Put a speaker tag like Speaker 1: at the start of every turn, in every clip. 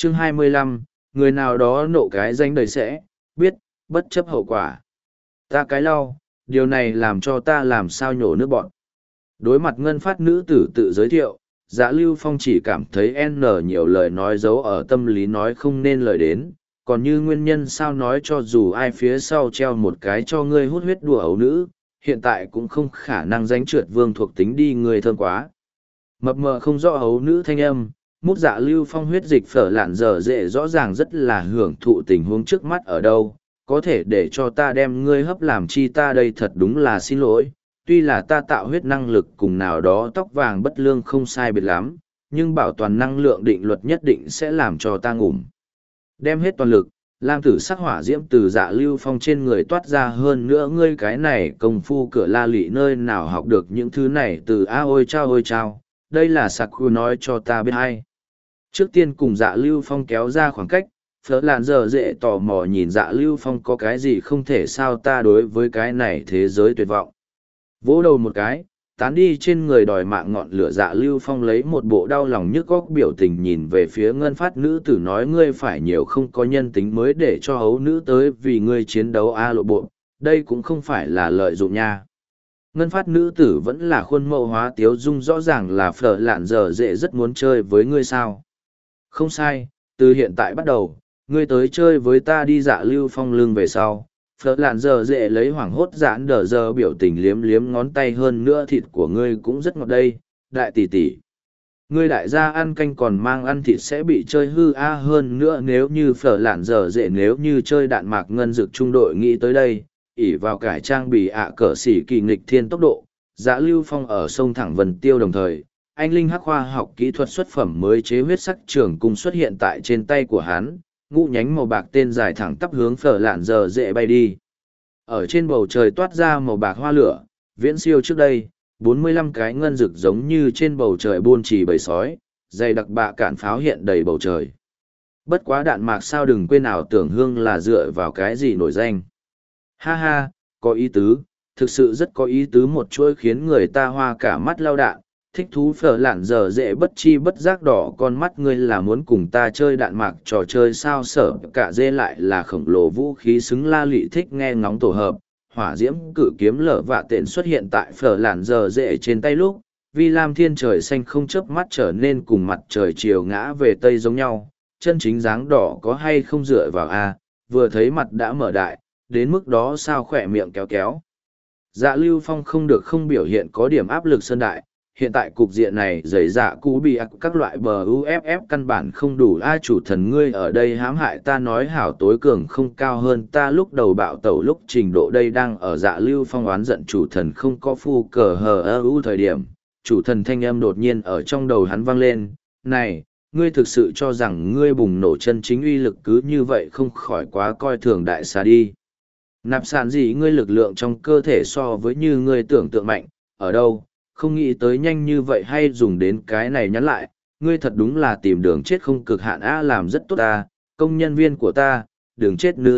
Speaker 1: Chương 25, người nào đó nộ cái danh đời sẽ, biết, bất chấp hậu quả. Ta cái lau, điều này làm cho ta làm sao nhổ nước bọn. Đối mặt ngân phát nữ tử tự giới thiệu, Dạ Lưu Phong chỉ cảm thấy N nhiều lời nói giấu ở tâm lý nói không nên lời đến, còn như nguyên nhân sao nói cho dù ai phía sau treo một cái cho ngươi hút huyết đùa ấu nữ, hiện tại cũng không khả năng danh trượt vương thuộc tính đi người thơm quá. Mập mờ không rõ ấu nữ thanh âm, mút Dạ Lưu Phong huyết dịch phở lạn dở dễ rõ ràng rất là hưởng thụ tình huống trước mắt ở đâu, có thể để cho ta đem ngươi hấp làm chi ta đây thật đúng là xin lỗi. Tuy là ta tạo huyết năng lực cùng nào đó tóc vàng bất lương không sai biệt lắm, nhưng bảo toàn năng lượng định luật nhất định sẽ làm cho ta ngủm. Đem hết toàn lực, lam tử sắc hỏa diễm từ Dạ Lưu Phong trên người toát ra hơn nữa ngươi cái này công phu cửa la lị nơi nào học được những thứ này từ ôi chao, đây là Saku nói cho ta biết hay. Trước tiên cùng Dạ Lưu Phong kéo ra khoảng cách, phở lạn giờ dễ tò mò nhìn Dạ Lưu Phong có cái gì không thể sao ta đối với cái này thế giới tuyệt vọng. Vỗ đầu một cái, tán đi trên người đòi mạng ngọn lửa Dạ Lưu Phong lấy một bộ đau lòng nhức góc biểu tình nhìn về phía ngân phát nữ tử nói ngươi phải nhiều không có nhân tính mới để cho hấu nữ tới vì ngươi chiến đấu lộ bộ, đây cũng không phải là lợi dụng nha. Ngân phát nữ tử vẫn là khuôn mẫu hóa tiếu dung rõ ràng là phở lạn giờ dễ rất muốn chơi với ngươi sao. Không sai, từ hiện tại bắt đầu, ngươi tới chơi với ta đi. Dạ Lưu Phong lưng về sau. Phở lạn giờ dễ lấy hoảng hốt giãn đờ giờ biểu tình liếm liếm ngón tay hơn nữa thịt của ngươi cũng rất ngọt đây, đại tỷ tỷ. Ngươi đại gia ăn canh còn mang ăn thịt sẽ bị chơi hư hơn nữa nếu như phở lạn giờ dễ nếu như chơi đạn mạc ngân dực trung đội nghĩ tới đây, ỉ vào cải trang bị cỡ xỉ kỳ nghịch thiên tốc độ, Dạ Lưu Phong ở sông thẳng Vân Tiêu đồng thời, anh linh hắc khoa học kỹ thuật xuất phẩm mới chế huyết sắc trường cung xuất hiện tại trên tay của hắn, ngũ nhánh màu bạc tên dài thẳng tắp hướng phở lạn giờ dễ bay đi. Ở trên bầu trời toát ra màu bạc hoa lửa, viễn siêu trước đây, 45 cái ngân rực giống như trên bầu trời buôn trì bầy sói, dày đặc bạ cản pháo hiện đầy bầu trời. Bất quá đạn mạc sao đừng quên ảo tưởng hương là dựa vào cái gì nổi danh. Ha ha, có ý tứ, thực sự rất có ý tứ một chuỗi khiến người ta hoa cả mắt lao đạn. Thích thú phở lạn giờ dễ bất chi bất giác đỏ con mắt ngươi là muốn cùng ta chơi đạn mạc trò chơi sao sở cả dê lại là khổng lồ vũ khí xứng la lị thích nghe ngóng tổ hợp hỏa diễm cử kiếm lở vạ tện xuất hiện tại phở lạn giờ dễ trên tay lúc vi lam thiên trời xanh không chớp mắt trở nên cùng mặt trời chiều ngã về tây giống nhau chân chính dáng đỏ có hay không dựa vào vừa thấy mặt đã mở đại đến mức đó sao khỏe miệng kéo kéo. Dạ Lưu Phong không được không biểu hiện có điểm áp lực sơn đại. Hiện tại cục diện này giấy dạ cú bị các loại bờ UFF căn bản không đủ chủ thần ngươi ở đây hãm hại ta nói hảo tối cường không cao hơn ta lúc đầu bạo tẩu lúc trình độ đây đang ở Dạ Lưu Phong oán giận chủ thần không có phu cờ hờ thời điểm, chủ thần thanh âm đột nhiên ở trong đầu hắn vang lên, này, ngươi thực sự cho rằng ngươi bùng nổ chân chính uy lực cứ như vậy không khỏi quá coi thường đại xà đi. Nạp sản gì ngươi lực lượng trong cơ thể so với như ngươi tưởng tượng mạnh, ở đâu? Không nghĩ tới nhanh như vậy hay dùng đến cái này nhắn lại, ngươi thật đúng là tìm đường chết không cực hạn làm rất tốt công nhân viên của ta, đường chết nư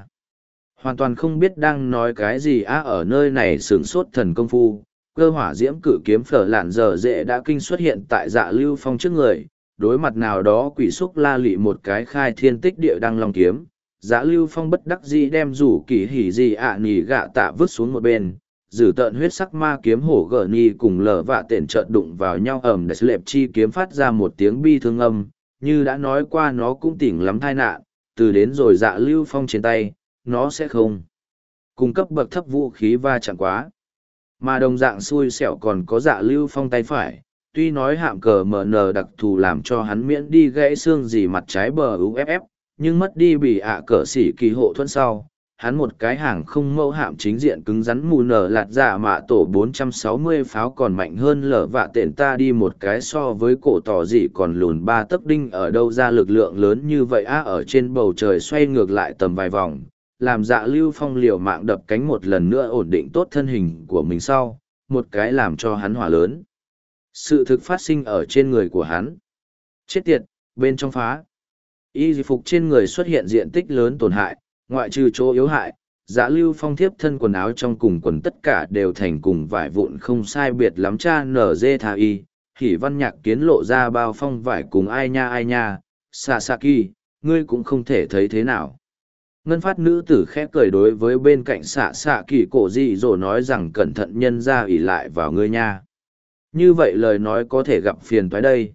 Speaker 1: Hoàn toàn không biết đang nói cái gì ở nơi này sướng sốt thần công phu, cơ hỏa diễm cử kiếm phở lạn giờ dễ đã kinh xuất hiện tại Dạ Lưu Phong trước người, đối mặt nào đó quỷ xúc la lị một cái khai thiên tích địa đăng long kiếm, Dạ Lưu Phong bất đắc dĩ đem rủ kỳ hỉ gì nỉ gạ tạ vứt xuống một bên. Dử tợn huyết sắc ma kiếm hổ gở ni cùng lở vạ tện trợn đụng vào nhau ẩm để lệp chi kiếm phát ra một tiếng bi thương âm, như đã nói qua nó cũng tỉnh lắm tai nạn, từ đến rồi Dạ Lưu Phong trên tay, nó sẽ không cung cấp bậc thấp vũ khí va chạm quá. Mà đồng dạng xui xẻo còn có Dạ Lưu Phong tay phải, tuy nói hạm cờ MN đặc thù làm cho hắn miễn đi gãy xương gì mặt trái bờ UFF, nhưng mất đi bị cỡ xỉ kỳ hộ thuẫn sau. Hắn một cái hàng không mẫu hạm chính diện cứng rắn mù nở lạt dạ mạ tổ 460 pháo còn mạnh hơn lở vạ tện ta đi một cái so với cổ tỏ dị còn lùn 3 tấc đinh ở đâu ra lực lượng lớn như vậy ở trên bầu trời xoay ngược lại tầm vài vòng, làm Dạ Lưu Phong liều mạng đập cánh một lần nữa ổn định tốt thân hình của mình sau, một cái làm cho hắn hỏa lớn. Sự thực phát sinh ở trên người của hắn. Chết tiệt, bên trong phá. Y phục trên người xuất hiện diện tích lớn tổn hại. Ngoại trừ chỗ yếu hại, Dạ Lưu Phong thiếp thân quần áo trong cùng quần tất cả đều thành cùng vải vụn không sai biệt lắm cha nở dê thà y, hỉ văn nhạc kiến lộ ra bao phong vải cùng ai nha, Sasaki, ngươi cũng không thể thấy thế nào. Ngân phát nữ tử khẽ cười đối với bên cạnh Sasaki cổ dị rồi nói rằng cẩn thận nhân ra ỷ lại vào ngươi nha. Như vậy lời nói có thể gặp phiền toái đây.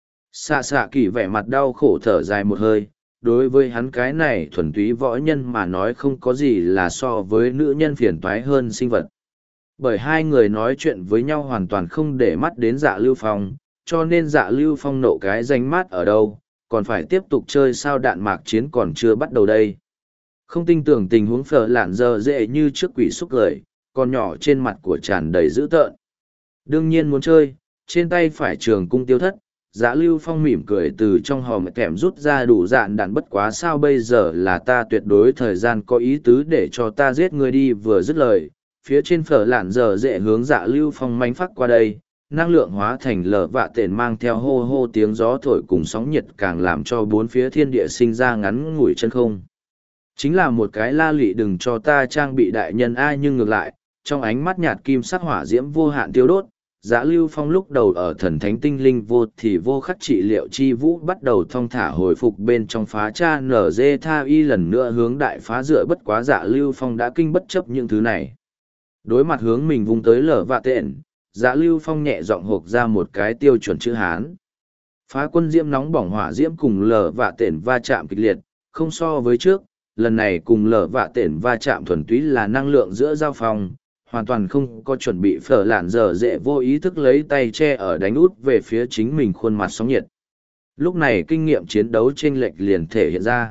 Speaker 1: Sasaki vẻ mặt đau khổ thở dài một hơi, đối với hắn cái này thuần túy võ nhân mà nói không có gì là so với nữ nhân phiền toái hơn sinh vật. Bởi hai người nói chuyện với nhau hoàn toàn không để mắt đến Dạ Lưu Phong, cho nên Dạ Lưu Phong nộ cái danh mát ở đâu, còn phải tiếp tục chơi sao đạn mạc chiến còn chưa bắt đầu đây. Không tin tưởng tình huống phở lạn giờ dễ như trước quỷ xúc cười, con nhỏ trên mặt của tràn đầy dữ tợn. Đương nhiên muốn chơi, trên tay phải trường cung tiêu thất, Dạ Lưu Phong mỉm cười từ trong hòm kèm rút ra đủ dạn đạn bất quá sao bây giờ là ta tuyệt đối thời gian có ý tứ để cho ta giết ngươi đi vừa dứt lời. Phía trên phở lạn giờ dễ hướng Dạ Lưu Phong mánh phát qua đây, năng lượng hóa thành lở vạ tền mang theo hô hô tiếng gió thổi cùng sóng nhiệt càng làm cho bốn phía thiên địa sinh ra ngắn ngủi chân không. Chính là một cái la lị đừng cho ta trang bị đại nhân ai nhưng ngược lại, trong ánh mắt nhạt kim sắc hỏa diễm vô hạn tiêu đốt, Dạ Lưu Phong lúc đầu ở thần thánh tinh linh vô thì vô khắc trị liệu chi vũ bắt đầu thong thả hồi phục bên trong phá cha nở dê tha y lần nữa hướng đại phá dựa bất quá Dạ Lưu Phong đã kinh bất chấp những thứ này. Đối mặt hướng mình vung tới lở vạ tện, Dạ Lưu Phong nhẹ giọng hộp ra một cái tiêu chuẩn chữ Hán. Phá quân diễm nóng bỏng hỏa diễm cùng lở vạ tện va chạm kịch liệt, không so với trước, lần này cùng lở vạ tện va chạm thuần túy là năng lượng giữa giao phong, hoàn toàn không có chuẩn bị phở lạn dở dễ vô ý thức lấy tay che ở đánh út về phía chính mình khuôn mặt sóng nhiệt. Lúc này kinh nghiệm chiến đấu chênh lệch liền thể hiện ra.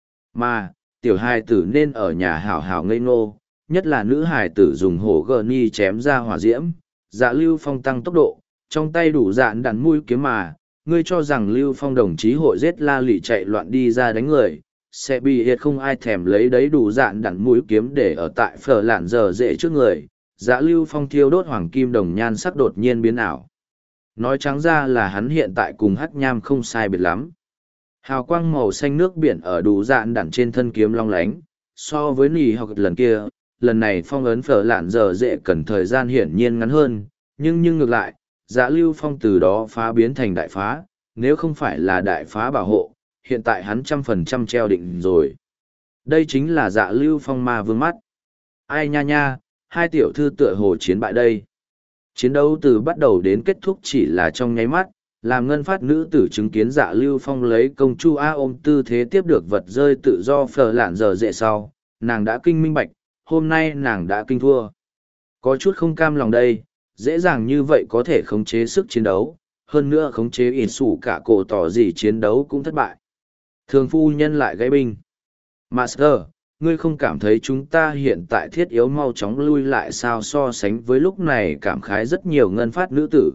Speaker 1: Mà, tiểu hài tử nên ở nhà hảo hảo ngây ngô, nhất là nữ hài tử dùng hổ gờ ni chém ra hỏa diễm, Dạ Lưu Phong tăng tốc độ, trong tay đủ dạn đàn mũi kiếm mà, ngươi cho rằng Lưu Phong đồng chí hội giết la lị chạy loạn đi ra đánh người, sẽ bị hiệt không ai thèm lấy đấy đủ dạn đàn mũi kiếm để ở tại phở lạn dở dễ trước người. Dạ Lưu Phong thiêu đốt hoàng kim đồng nhan sắc đột nhiên biến ảo. Nói trắng ra là hắn hiện tại cùng hắc nham không sai biệt lắm. Hào quang màu xanh nước biển ở đủ dạn đẳng trên thân kiếm long lánh, so với nỉ học lần kia, lần này phong ấn phở lạn dở dễ cần thời gian hiển nhiên ngắn hơn, nhưng ngược lại, Dạ Lưu Phong từ đó phá biến thành đại phá, nếu không phải là đại phá bảo hộ, hiện tại hắn 100% treo định rồi. Đây chính là Dạ Lưu Phong ma vương mắt. Ai nha nha, hai tiểu thư tựa hồ chiến bại đây. Chiến đấu từ bắt đầu đến kết thúc chỉ là trong nháy mắt, làm ngân phát nữ tử chứng kiến Dạ Lưu Phong lấy công chu A ôm tư thế tiếp được vật rơi tự do phở lạn giờ dễ sau, nàng đã kinh minh bạch, hôm nay nàng đã kinh thua. Có chút không cam lòng đây, dễ dàng như vậy có thể khống chế sức chiến đấu, hơn nữa khống chế ỉn sủ cả cổ tỏ gì chiến đấu cũng thất bại. Thường phu nhân lại gãy binh. Master, ngươi không cảm thấy chúng ta hiện tại thiết yếu mau chóng lui lại sao so sánh với lúc này cảm khái rất nhiều ngân phát nữ tử.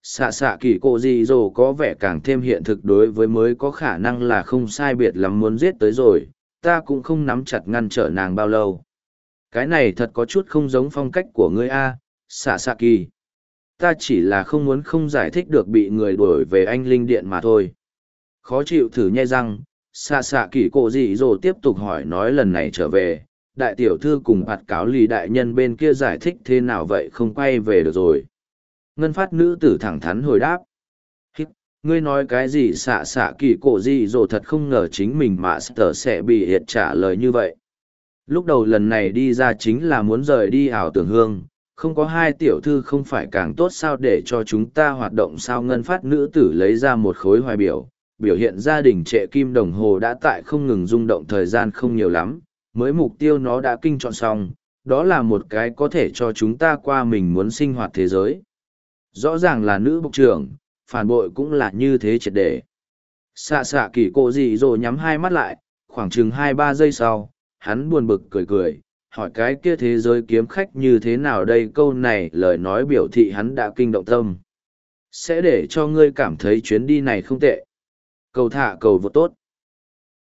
Speaker 1: Xạ kỳ cổ gì rồi có vẻ càng thêm hiện thực đối với mới có khả năng là không sai biệt lắm muốn giết tới rồi, ta cũng không nắm chặt ngăn trở nàng bao lâu. Cái này thật có chút không giống phong cách của ngươi a, xạ kỳ. Ta chỉ là không muốn không giải thích được bị người đuổi về anh linh điện mà thôi. Khó chịu thử nhe răng, xạ kỳ cổ dị dỗ tiếp tục hỏi nói lần này trở về, đại tiểu thư cùng bạt cáo lì đại nhân bên kia giải thích thế nào vậy không quay về được rồi. Ngân phát nữ tử thẳng thắn hồi đáp. Ngươi nói cái gì xạ kỳ cổ dị dỗ thật không ngờ chính mình mà sở sẽ bị hiệt trả lời như vậy. Lúc đầu lần này đi ra chính là muốn rời đi ảo tưởng hương, không có hai tiểu thư không phải càng tốt sao để cho chúng ta hoạt động sao ngân phát nữ tử lấy ra một khối hoài biểu, biểu hiện gia đình trệ kim đồng hồ đã tại không ngừng rung động thời gian không nhiều lắm, mới mục tiêu nó đã kinh chọn xong, đó là một cái có thể cho chúng ta qua mình muốn sinh hoạt thế giới. Rõ ràng là nữ bộc trưởng, phản bội cũng là như thế triệt để. Xạ kỳ cổ dị rồi nhắm hai mắt lại, khoảng chừng 2-3 giây sau, hắn buồn bực cười, hỏi cái kia thế giới kiếm khách như thế nào đây câu này lời nói biểu thị hắn đã kinh động tâm. Sẽ để cho ngươi cảm thấy chuyến đi này không tệ. Cầu thả cầu vô tốt.